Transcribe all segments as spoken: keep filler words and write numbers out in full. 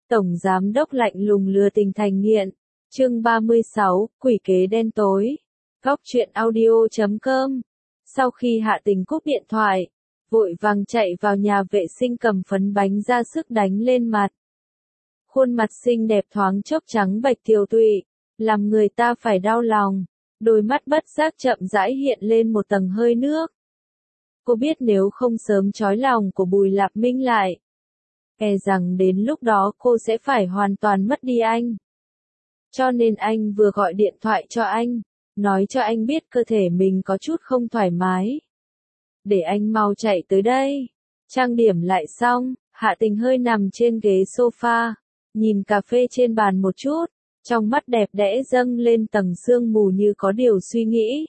Tổng giám đốc lạnh lùng lừa tình thành nghiện. Chương ba mươi sáu, quỷ kế đen tối. Góc truyện audio chấm com. Sau khi Hạ Tình cúp điện thoại, vội vàng chạy vào nhà vệ sinh cầm phấn bánh ra sức đánh lên mặt. Khuôn mặt xinh đẹp thoáng chốc trắng bệch tiều tụy, làm người ta phải đau lòng. Đôi mắt bất giác chậm rãi hiện lên một tầng hơi nước. Cô biết nếu không sớm trói lòng của Bùi Lạp Minh lại, e rằng đến lúc đó cô sẽ phải hoàn toàn mất đi anh. Cho nên anh vừa gọi điện thoại cho anh, nói cho anh biết cơ thể mình có chút không thoải mái. Để anh mau chạy tới đây. Trang điểm lại xong, Hạ Tình hơi nằm trên ghế sofa, nhìn cà phê trên bàn một chút, trong mắt đẹp đẽ dâng lên tầng sương mù như có điều suy nghĩ.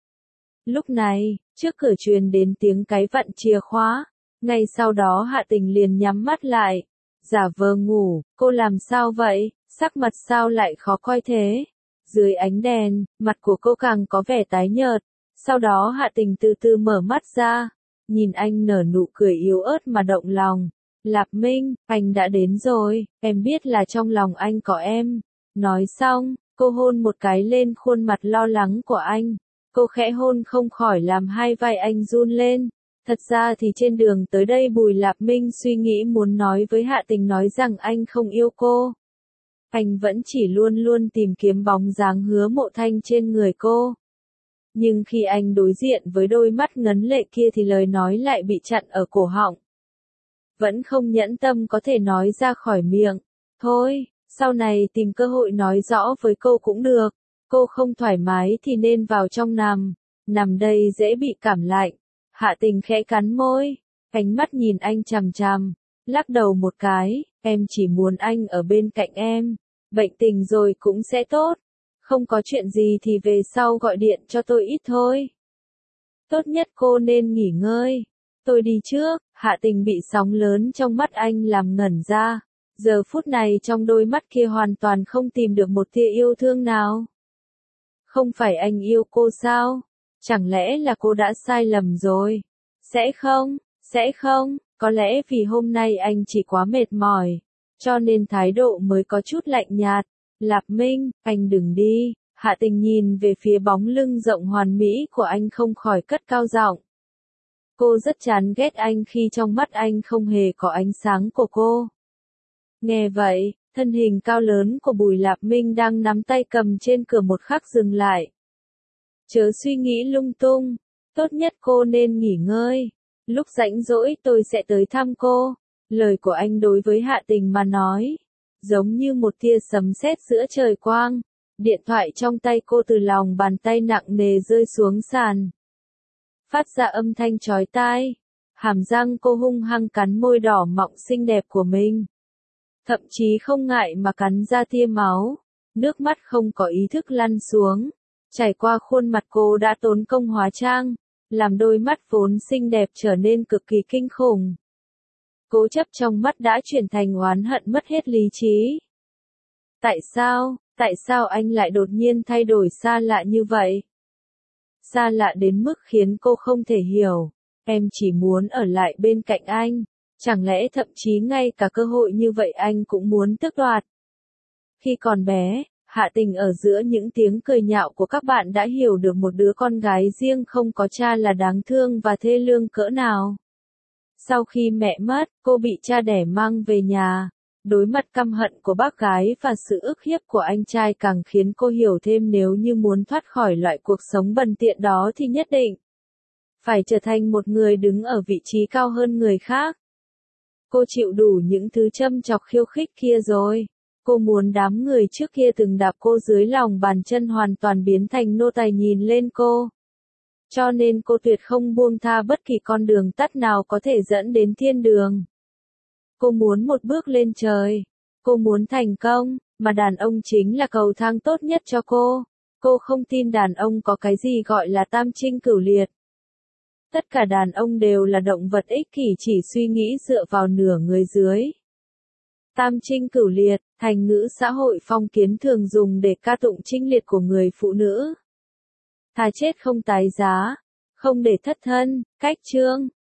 Lúc này, trước cửa truyền đến tiếng cái vặn chìa khóa, ngay sau đó Hạ Tình liền nhắm mắt lại, giả vờ ngủ. Cô làm sao vậy, sắc mặt sao lại khó coi thế? Dưới ánh đèn, mặt của cô càng có vẻ tái nhợt. Sau đó Hạ Tình từ từ mở mắt ra, nhìn anh nở nụ cười yếu ớt mà động lòng. Lạp Minh, anh đã đến rồi, em biết là trong lòng anh có em. Nói xong, cô hôn một cái lên khuôn mặt lo lắng của anh. Cô khẽ hôn không khỏi làm hai vai anh run lên. Thật ra thì trên đường tới đây Bùi Lạp Minh suy nghĩ muốn nói với Hạ Tình nói rằng anh không yêu cô. Anh vẫn chỉ luôn luôn tìm kiếm bóng dáng Hứa Mộ Thanh trên người cô. Nhưng khi anh đối diện với đôi mắt ngấn lệ kia thì lời nói lại bị chặn ở cổ họng. Vẫn không nhẫn tâm có thể nói ra khỏi miệng. Thôi, sau này tìm cơ hội nói rõ với cô cũng được. Cô không thoải mái thì nên vào trong nằm. Nằm đây dễ bị cảm lạnh. Hạ Tình khẽ cắn môi, ánh mắt nhìn anh chằm chằm, lắc đầu một cái, em chỉ muốn anh ở bên cạnh em. Bệnh tình rồi cũng sẽ tốt. Không có chuyện gì thì về sau gọi điện cho tôi ít thôi. Tốt nhất cô nên nghỉ ngơi. Tôi đi trước. Hạ Tình bị sóng lớn trong mắt anh làm ngẩn ra. Giờ phút này trong đôi mắt kia hoàn toàn không tìm được một tia yêu thương nào. Không phải anh yêu cô sao? Chẳng lẽ là cô đã sai lầm rồi? Sẽ không, sẽ không, có lẽ vì hôm nay anh chỉ quá mệt mỏi, cho nên thái độ mới có chút lạnh nhạt. Lạp Minh, anh đừng đi. Hạ Tình nhìn về phía bóng lưng rộng hoàn mỹ của anh không khỏi cất cao giọng. Cô rất chán ghét anh khi trong mắt anh không hề có ánh sáng của cô. Nghe vậy, thân hình cao lớn của Bùi Lạp Minh đang nắm tay cầm trên cửa một khắc dừng lại. Chớ suy nghĩ lung tung, tốt nhất cô nên nghỉ ngơi. Lúc rảnh rỗi tôi sẽ tới thăm cô. Lời của anh đối với Hạ Tình mà nói, giống như một tia sấm sét giữa trời quang. Điện thoại trong tay cô từ lòng bàn tay nặng nề rơi xuống sàn, phát ra âm thanh chói tai. Hàm răng cô hung hăng cắn môi đỏ mọng xinh đẹp của mình, thậm chí không ngại mà cắn ra tia máu. Nước mắt không có ý thức lăn xuống, trải qua khuôn mặt cô đã tốn công hóa trang, làm đôi mắt vốn xinh đẹp trở nên cực kỳ kinh khủng. Cố chấp trong mắt đã chuyển thành oán hận mất hết lý trí. Tại sao, tại sao anh lại đột nhiên thay đổi xa lạ như vậy? Xa lạ đến mức khiến cô không thể hiểu. Em chỉ muốn ở lại bên cạnh anh. Chẳng lẽ thậm chí ngay cả cơ hội như vậy anh cũng muốn tước đoạt? Khi còn bé, Hạ Tình ở giữa những tiếng cười nhạo của các bạn đã hiểu được một đứa con gái riêng không có cha là đáng thương và thê lương cỡ nào. Sau khi mẹ mất, cô bị cha đẻ mang về nhà. Đối mặt căm hận của bác gái và sự ức hiếp của anh trai càng khiến cô hiểu thêm nếu như muốn thoát khỏi loại cuộc sống bần tiện đó thì nhất định phải trở thành một người đứng ở vị trí cao hơn người khác. Cô chịu đủ những thứ châm chọc khiêu khích kia rồi. Cô muốn đám người trước kia từng đạp cô dưới lòng bàn chân hoàn toàn biến thành nô tài nhìn lên cô. Cho nên cô tuyệt không buông tha bất kỳ con đường tắt nào có thể dẫn đến thiên đường. Cô muốn một bước lên trời. Cô muốn thành công, mà đàn ông chính là cầu thang tốt nhất cho cô. Cô không tin đàn ông có cái gì gọi là tam trinh cửu liệt. Tất cả đàn ông đều là động vật ích kỷ chỉ suy nghĩ dựa vào nửa người dưới. Tam trinh cửu liệt, thành ngữ xã hội phong kiến thường dùng để ca tụng trinh liệt của người phụ nữ. Thà chết không tái giá, không để thất thân. Cách chương,